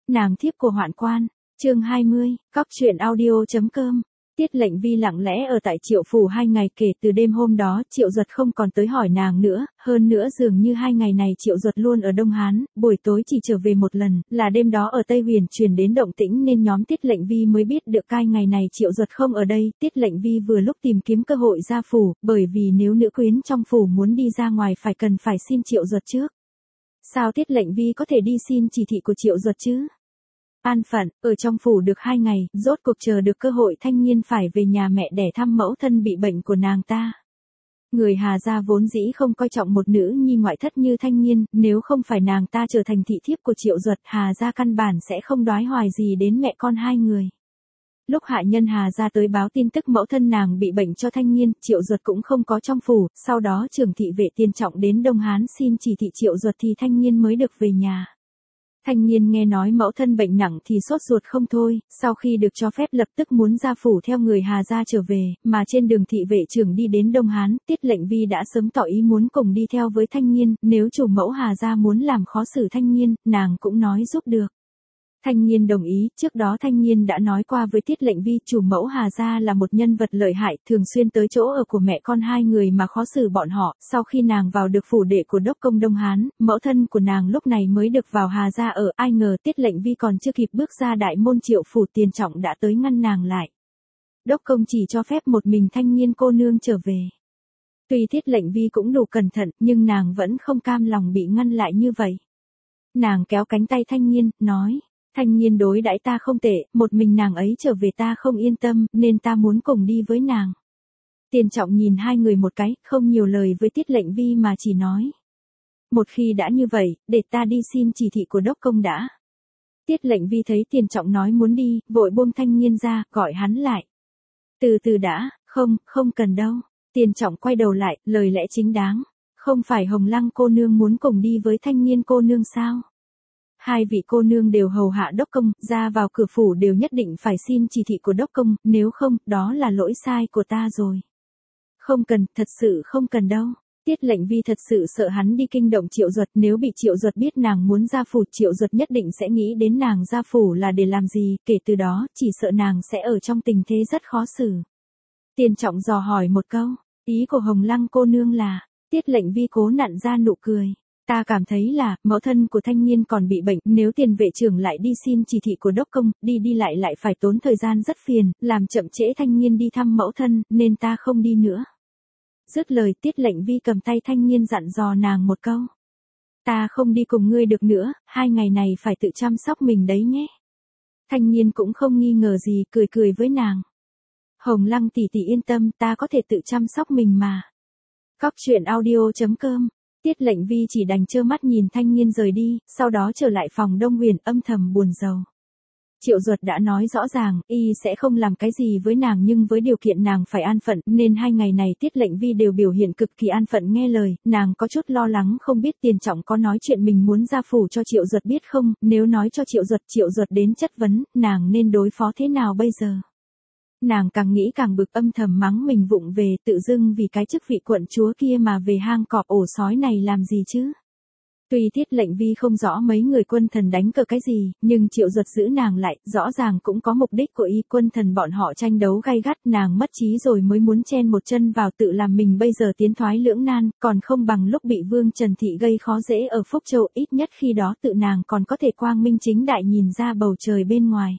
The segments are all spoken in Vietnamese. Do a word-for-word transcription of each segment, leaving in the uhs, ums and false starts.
Nàng thiếp của Hoạn Quan, chương hai mươi, cóc truyện audio chấm com. Tiết Lệnh Vi lặng lẽ ở tại Triệu phủ hai ngày, kể từ đêm hôm đó Triệu Duật không còn tới hỏi nàng nữa, hơn nữa dường như hai ngày này Triệu Duật luôn ở Đông Hán, buổi tối chỉ trở về một lần, là đêm đó ở Tây Huyền truyền đến động tĩnh nên nhóm Tiết Lệnh Vi mới biết được cai ngày này Triệu Duật không ở đây. Tiết Lệnh Vi vừa lúc tìm kiếm cơ hội ra phủ, bởi vì nếu nữ quyến trong phủ muốn đi ra ngoài phải cần phải xin Triệu Duật trước. Sao Tiết Lệnh Vi có thể đi xin chỉ thị của Triệu Duật chứ? An phận, ở trong phủ được hai ngày, rốt cuộc chờ được cơ hội Thanh Nhiên phải về nhà mẹ để thăm mẫu thân bị bệnh của nàng ta. Người Hà gia vốn dĩ không coi trọng một nữ nhi ngoại thất như Thanh Nhiên, nếu không phải nàng ta trở thành thị thiếp của Triệu Duật, Hà gia căn bản sẽ không đoái hoài gì đến mẹ con hai người. Lúc hạ nhân Hà gia tới báo tin tức mẫu thân nàng bị bệnh cho Thanh Nhiên, Triệu Duật cũng không có trong phủ, sau đó trưởng thị vệ Tiền Trọng đến Đông Hán xin chỉ thị Triệu Duật thì Thanh Nhiên mới được về nhà. Thanh Nhiên nghe nói mẫu thân bệnh nặng thì sốt ruột không thôi, sau khi được cho phép lập tức muốn ra phủ theo người Hà gia trở về, mà trên đường thị vệ trưởng đi đến Đông Hán, Tiết Lệnh Vi đã sớm tỏ ý muốn cùng đi theo với Thanh Nhiên, nếu chủ mẫu Hà gia muốn làm khó xử Thanh Nhiên, nàng cũng nói giúp được. Thanh Nhiên đồng ý, trước đó Thanh Nhiên đã nói qua với Tiết Lệnh Vi, chủ mẫu Hà gia là một nhân vật lợi hại, thường xuyên tới chỗ ở của mẹ con hai người mà khó xử bọn họ. Sau khi nàng vào được phủ đệ của đốc công Đông Hán, mẫu thân của nàng lúc này mới được vào Hà gia ở, ai ngờ Tiết Lệnh Vi còn chưa kịp bước ra đại môn Triệu phủ, Tiền Trọng đã tới ngăn nàng lại. Đốc công chỉ cho phép một mình Thanh Nhiên cô nương trở về. Tuy Tiết Lệnh Vi cũng đủ cẩn thận, nhưng nàng vẫn không cam lòng bị ngăn lại như vậy. Nàng kéo cánh tay Thanh Nhiên, nói: Thanh Nhiên đối đãi ta không tệ, một mình nàng ấy trở về ta không yên tâm, nên ta muốn cùng đi với nàng. Tiền Trọng nhìn hai người một cái, không nhiều lời với Tiết Lệnh Vi mà chỉ nói: một khi đã như vậy, để ta đi xin chỉ thị của đốc công đã. Tiết Lệnh Vi thấy Tiền Trọng nói muốn đi, vội buông Thanh Nhiên ra, gọi hắn lại. Từ từ đã, không, không cần đâu. Tiền Trọng quay đầu lại, lời lẽ chính đáng. Không phải Hồng Lăng cô nương muốn cùng đi với Thanh Nhiên cô nương sao? Hai vị cô nương đều hầu hạ đốc công, ra vào cửa phủ đều nhất định phải xin chỉ thị của đốc công, nếu không, đó là lỗi sai của ta rồi. Không cần, thật sự không cần đâu. Tiết Lệnh Vi thật sự sợ hắn đi kinh động Triệu Duật, nếu bị Triệu Duật biết nàng muốn ra phủ, Triệu Duật nhất định sẽ nghĩ đến nàng ra phủ là để làm gì, kể từ đó, chỉ sợ nàng sẽ ở trong tình thế rất khó xử. Tiền Trọng dò hỏi một câu, ý của Hồng Lăng cô nương là? Tiết Lệnh Vi cố nặn ra nụ cười. Ta cảm thấy là, mẫu thân của Thanh Nhiên còn bị bệnh, nếu Tiền vệ trưởng lại đi xin chỉ thị của đốc công, đi đi lại lại phải tốn thời gian rất phiền, làm chậm trễ Thanh Nhiên đi thăm mẫu thân, nên ta không đi nữa. Dứt lời, Tiết Lệnh Vi cầm tay Thanh Nhiên dặn dò nàng một câu. Ta không đi cùng ngươi được nữa, hai ngày này phải tự chăm sóc mình đấy nhé. Thanh Nhiên cũng không nghi ngờ gì, cười cười với nàng. Hồng Lăng tỷ tỷ yên tâm, ta có thể tự chăm sóc mình mà. Cóc truyện audio chấm com. Tiết Lệnh Vi chỉ đành trơ mắt nhìn Thanh Nhiên rời đi, sau đó trở lại phòng Đông Huyền âm thầm buồn rầu. Triệu Duật đã nói rõ ràng, y sẽ không làm cái gì với nàng nhưng với điều kiện nàng phải an phận, nên hai ngày này Tiết Lệnh Vi đều biểu hiện cực kỳ an phận nghe lời, nàng có chút lo lắng không biết Tiền Trọng có nói chuyện mình muốn ra phủ cho Triệu Duật biết không, nếu nói cho Triệu Duật, Triệu Duật đến chất vấn, nàng nên đối phó thế nào bây giờ? Nàng càng nghĩ càng bực, âm thầm mắng mình vụng về, tự dưng vì cái chức vị quận chúa kia mà về hang cọp ổ sói này làm gì chứ. Tuy Tiết Lệnh Vi không rõ mấy người quân thần đánh cờ cái gì, nhưng Triệu Duật giữ nàng lại, rõ ràng cũng có mục đích của y, quân thần bọn họ tranh đấu gay gắt, nàng mất trí rồi mới muốn chen một chân vào, tự làm mình bây giờ tiến thoái lưỡng nan, còn không bằng lúc bị Vương Trần Thị gây khó dễ ở Phúc Châu, ít nhất khi đó tự nàng còn có thể quang minh chính đại nhìn ra bầu trời bên ngoài.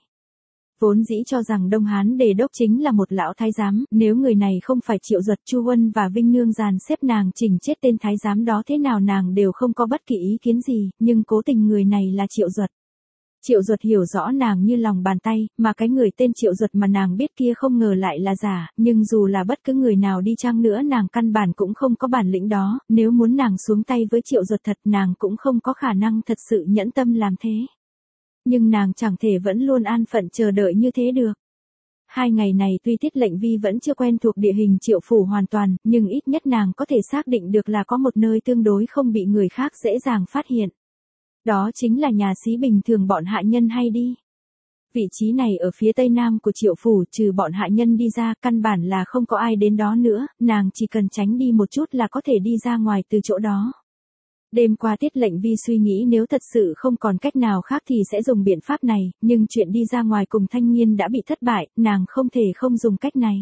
Vốn dĩ cho rằng Đông Hán đề đốc chính là một lão thái giám, nếu người này không phải Triệu Duật, Chu Huân và Vinh Nương dàn xếp nàng chỉnh chết tên thái giám đó thế nào nàng đều không có bất kỳ ý kiến gì, nhưng cố tình người này là Triệu Duật. Triệu Duật hiểu rõ nàng như lòng bàn tay, mà cái người tên Triệu Duật mà nàng biết kia không ngờ lại là giả, nhưng dù là bất cứ người nào đi chăng nữa nàng căn bản cũng không có bản lĩnh đó, nếu muốn nàng xuống tay với Triệu Duật thật nàng cũng không có khả năng thật sự nhẫn tâm làm thế. Nhưng nàng chẳng thể vẫn luôn an phận chờ đợi như thế được. Hai ngày này tuy Tiết Lệnh Vi vẫn chưa quen thuộc địa hình Triệu phủ hoàn toàn, nhưng ít nhất nàng có thể xác định được là có một nơi tương đối không bị người khác dễ dàng phát hiện. Đó chính là nhà xí bình thường bọn hạ nhân hay đi. Vị trí này ở phía tây nam của Triệu phủ, trừ bọn hạ nhân đi ra, căn bản là không có ai đến đó nữa, nàng chỉ cần tránh đi một chút là có thể đi ra ngoài từ chỗ đó. Đêm qua Tiết Lệnh Vi suy nghĩ nếu thật sự không còn cách nào khác thì sẽ dùng biện pháp này, nhưng chuyện đi ra ngoài cùng Thanh Nghiên đã bị thất bại, nàng không thể không dùng cách này.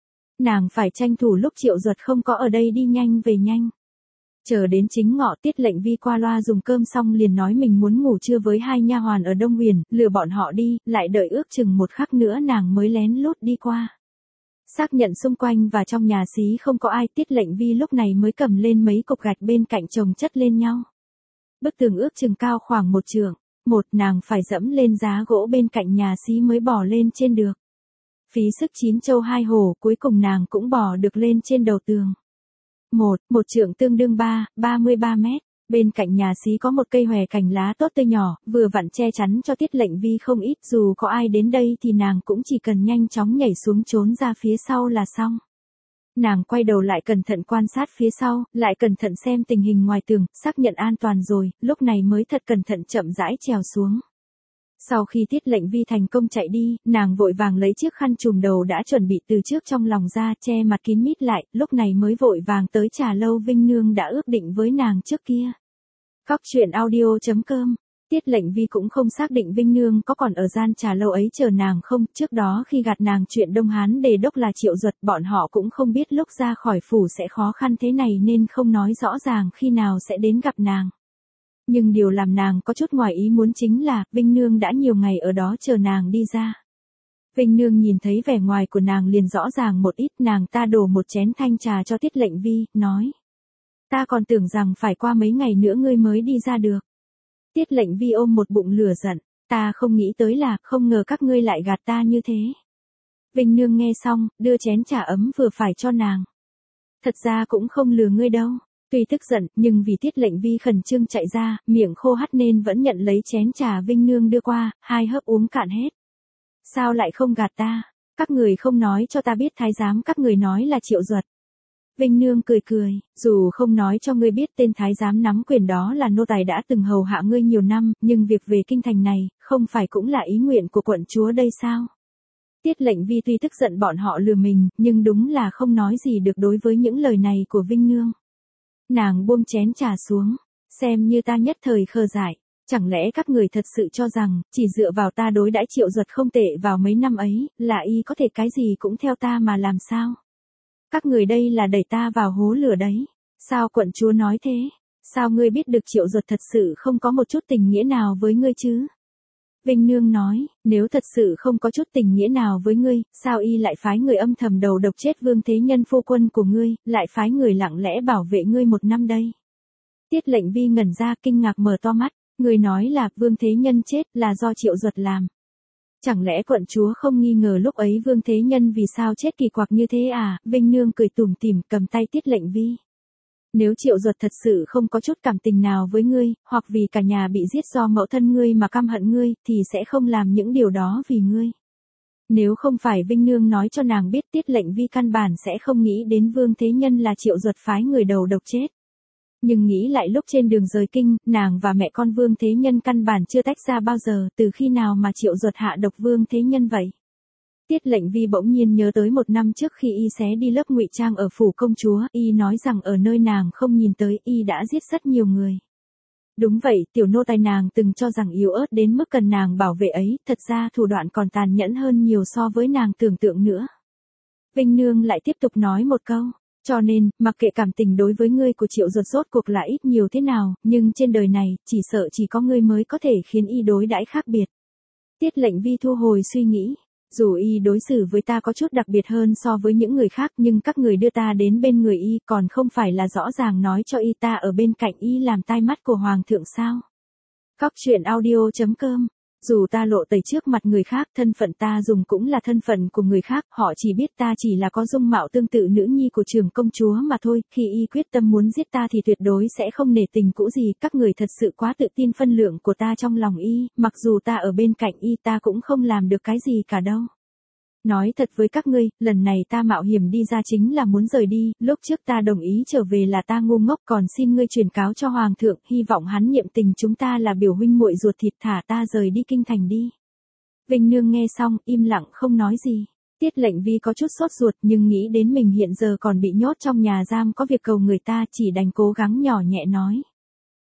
Nàng phải tranh thủ lúc Triệu Duật không có ở đây đi nhanh về nhanh. Chờ đến chính ngọ Tiết Lệnh Vi qua loa dùng cơm xong liền nói mình muốn ngủ trưa với hai nha hoàn ở Đông Huyền, lừa bọn họ đi, lại đợi ước chừng một khắc nữa nàng mới lén lút đi qua. Xác nhận xung quanh và trong nhà xí không có ai, Tiết Lệnh Vi lúc này mới cầm lên mấy cục gạch bên cạnh chồng chất lên nhau. Bức tường ước chừng cao khoảng một trượng, một nàng phải dẫm lên giá gỗ bên cạnh nhà xí mới bò lên trên được. Phí sức chín châu hai hổ, cuối cùng nàng cũng bò được lên trên đầu tường. Một, một trượng tương đương ba, ba mươi ba mét. Bên cạnh nhà xí có một cây hòe cành lá tốt tươi nhỏ, vừa vặn che chắn cho Tiết Lệnh Vi không ít, dù có ai đến đây thì nàng cũng chỉ cần nhanh chóng nhảy xuống trốn ra phía sau là xong. Nàng quay đầu lại cẩn thận quan sát phía sau, lại cẩn thận xem tình hình ngoài tường, xác nhận an toàn rồi, lúc này mới thật cẩn thận chậm rãi trèo xuống. Sau khi Tiết Lệnh Vi thành công chạy đi, nàng vội vàng lấy chiếc khăn trùm đầu đã chuẩn bị từ trước trong lòng ra, che mặt kín mít lại, lúc này mới vội vàng tới trà lâu Vinh Nương đã ước định với nàng trước kia. Cóc truyện audio chấm com. Tiết Lệnh Vi cũng không xác định Vinh Nương có còn ở gian trà lâu ấy chờ nàng không, trước đó khi gạt nàng chuyện Đông Hán Đề Đốc là Triệu Duật, bọn họ cũng không biết lúc ra khỏi phủ sẽ khó khăn thế này nên không nói rõ ràng khi nào sẽ đến gặp nàng. Nhưng điều làm nàng có chút ngoài ý muốn chính là, Vinh Nương đã nhiều ngày ở đó chờ nàng đi ra. Vinh Nương nhìn thấy vẻ ngoài của nàng liền rõ ràng một ít, nàng ta đổ một chén thanh trà cho Tiết Lệnh Vi, nói. Ta còn tưởng rằng phải qua mấy ngày nữa ngươi mới đi ra được. Tiết Lệnh Vi ôm một bụng lửa giận, ta không nghĩ tới là, không ngờ các ngươi lại gạt ta như thế. Vinh Nương nghe xong, đưa chén trà ấm vừa phải cho nàng. Thật ra cũng không lừa ngươi đâu. Tuy tức giận, nhưng vì Tiết Lệnh Vi khẩn trương chạy ra, miệng khô hắt nên vẫn nhận lấy chén trà Vinh Nương đưa qua, hai hớp uống cạn hết. Sao lại không gạt ta? Các người không nói cho ta biết thái giám các người nói là Triệu Duật. Vinh Nương cười cười, dù không nói cho ngươi biết tên thái giám nắm quyền đó là nô tài đã từng hầu hạ ngươi nhiều năm, nhưng việc về kinh thành này, không phải cũng là ý nguyện của quận chúa đây sao? Tiết Lệnh Vi tuy tức giận bọn họ lừa mình, nhưng đúng là không nói gì được đối với những lời này của Vinh Nương. Nàng buông chén trà xuống, xem như ta nhất thời khờ dại, chẳng lẽ các người thật sự cho rằng, chỉ dựa vào ta đối đãi Triệu Duật không tệ vào mấy năm ấy, là y có thể cái gì cũng theo ta mà làm sao? Các người đây là đẩy ta vào hố lửa đấy. Sao quận chúa nói thế? Sao ngươi biết được Triệu Duật thật sự không có một chút tình nghĩa nào với ngươi chứ? Vinh Nương nói, nếu thật sự không có chút tình nghĩa nào với ngươi, sao y lại phái người âm thầm đầu độc chết Vương Thế Nhân phu quân của ngươi, lại phái người lặng lẽ bảo vệ ngươi một năm đây? Tiết Lệnh Vi ngẩn ra kinh ngạc mở to mắt, người nói là Vương Thế Nhân chết là do Triệu Duật làm. Chẳng lẽ quận chúa không nghi ngờ lúc ấy Vương Thế Nhân vì sao chết kỳ quặc như thế à? Vinh Nương cười tủm tỉm cầm tay Tiết Lệnh Vi. Nếu Triệu Duật thật sự không có chút cảm tình nào với ngươi, hoặc vì cả nhà bị giết do mẫu thân ngươi mà căm hận ngươi, thì sẽ không làm những điều đó vì ngươi. Nếu không phải Vinh Nương nói cho nàng biết Tiết Lệnh Vi căn bản sẽ không nghĩ đến Vương Thế Nhân là Triệu Duật phái người đầu độc chết. Nhưng nghĩ lại lúc trên đường rời kinh, nàng và mẹ con Vương Thế Nhân căn bản chưa tách ra bao giờ, từ khi nào mà Triệu Duật hạ độc Vương Thế Nhân vậy? Tiết Lệnh Vi bỗng nhiên nhớ tới một năm trước khi y xé đi lớp ngụy trang ở phủ công chúa, y nói rằng ở nơi nàng không nhìn tới y đã giết rất nhiều người. Đúng vậy, tiểu nô tài nàng từng cho rằng yếu ớt đến mức cần nàng bảo vệ ấy, thật ra thủ đoạn còn tàn nhẫn hơn nhiều so với nàng tưởng tượng nữa. Vinh Nương lại tiếp tục nói một câu. Cho nên, mặc kệ cảm tình đối với ngươi của Triệu Duật rốt cuộc là ít nhiều thế nào, nhưng trên đời này, chỉ sợ chỉ có ngươi mới có thể khiến y đối đãi khác biệt. Tiết Lệnh Vi thu hồi suy nghĩ. Dù y đối xử với ta có chút đặc biệt hơn so với những người khác nhưng các người đưa ta đến bên người y còn không phải là rõ ràng nói cho y ta ở bên cạnh y làm tai mắt của Hoàng thượng sao? Cóc truyện audio chấm com. Dù ta lộ tẩy trước mặt người khác, thân phận ta dùng cũng là thân phận của người khác, họ chỉ biết ta chỉ là có dung mạo tương tự nữ nhi của trưởng công chúa mà thôi, khi y quyết tâm muốn giết ta thì tuyệt đối sẽ không nể tình cũ gì, các người thật sự quá tự tin phân lượng của ta trong lòng y, mặc dù ta ở bên cạnh y ta cũng không làm được cái gì cả đâu. Nói thật với các ngươi, lần này ta mạo hiểm đi ra chính là muốn rời đi, lúc trước ta đồng ý trở về là ta ngu ngốc còn xin ngươi truyền cáo cho Hoàng thượng, hy vọng hắn niệm tình chúng ta là biểu huynh muội ruột thịt thả ta rời đi kinh thành đi. Vinh Nương nghe xong, im lặng không nói gì. Tiết Lệnh Vi có chút sốt ruột nhưng nghĩ đến mình hiện giờ còn bị nhốt trong nhà giam có việc cầu người ta chỉ đành cố gắng nhỏ nhẹ nói.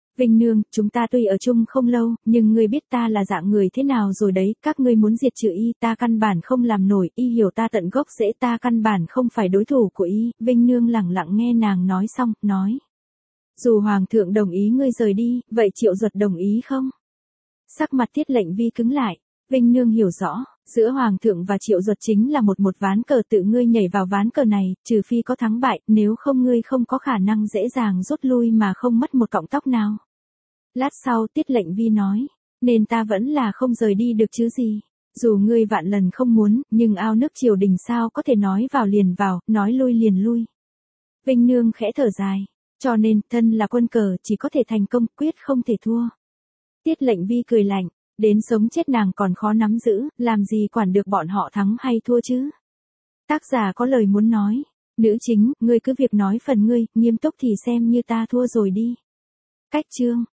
Vinh Nương, chúng ta tuy ở chung không lâu, nhưng ngươi biết ta là dạng người thế nào rồi đấy, các ngươi muốn diệt trừ y, ta căn bản không làm nổi, y hiểu ta tận gốc rễ, ta căn bản không phải đối thủ của y. Vinh Nương lẳng lặng nghe nàng nói xong, nói. Dù Hoàng thượng đồng ý ngươi rời đi, vậy Triệu Duật đồng ý không? Sắc mặt Tiết Lệnh Vi cứng lại, Vinh Nương hiểu rõ, giữa Hoàng thượng và Triệu Duật chính là một một ván cờ, tự ngươi nhảy vào ván cờ này, trừ phi có thắng bại, nếu không ngươi không có khả năng dễ dàng rút lui mà không mất một cọng tóc nào. Lát sau Tiết Lệnh Vi nói, nên ta vẫn là không rời đi được chứ gì. Dù ngươi vạn lần không muốn, nhưng ao nước triều đình sao có thể nói vào liền vào, nói lui liền lui. Vinh Nương khẽ thở dài, cho nên thân là quân cờ chỉ có thể thành công, quyết không thể thua. Tiết Lệnh Vi cười lạnh, đến sống chết nàng còn khó nắm giữ, làm gì quản được bọn họ thắng hay thua chứ. Tác giả có lời muốn nói, nữ chính, ngươi cứ việc nói phần ngươi, nghiêm túc thì xem như ta thua rồi đi. Cách chương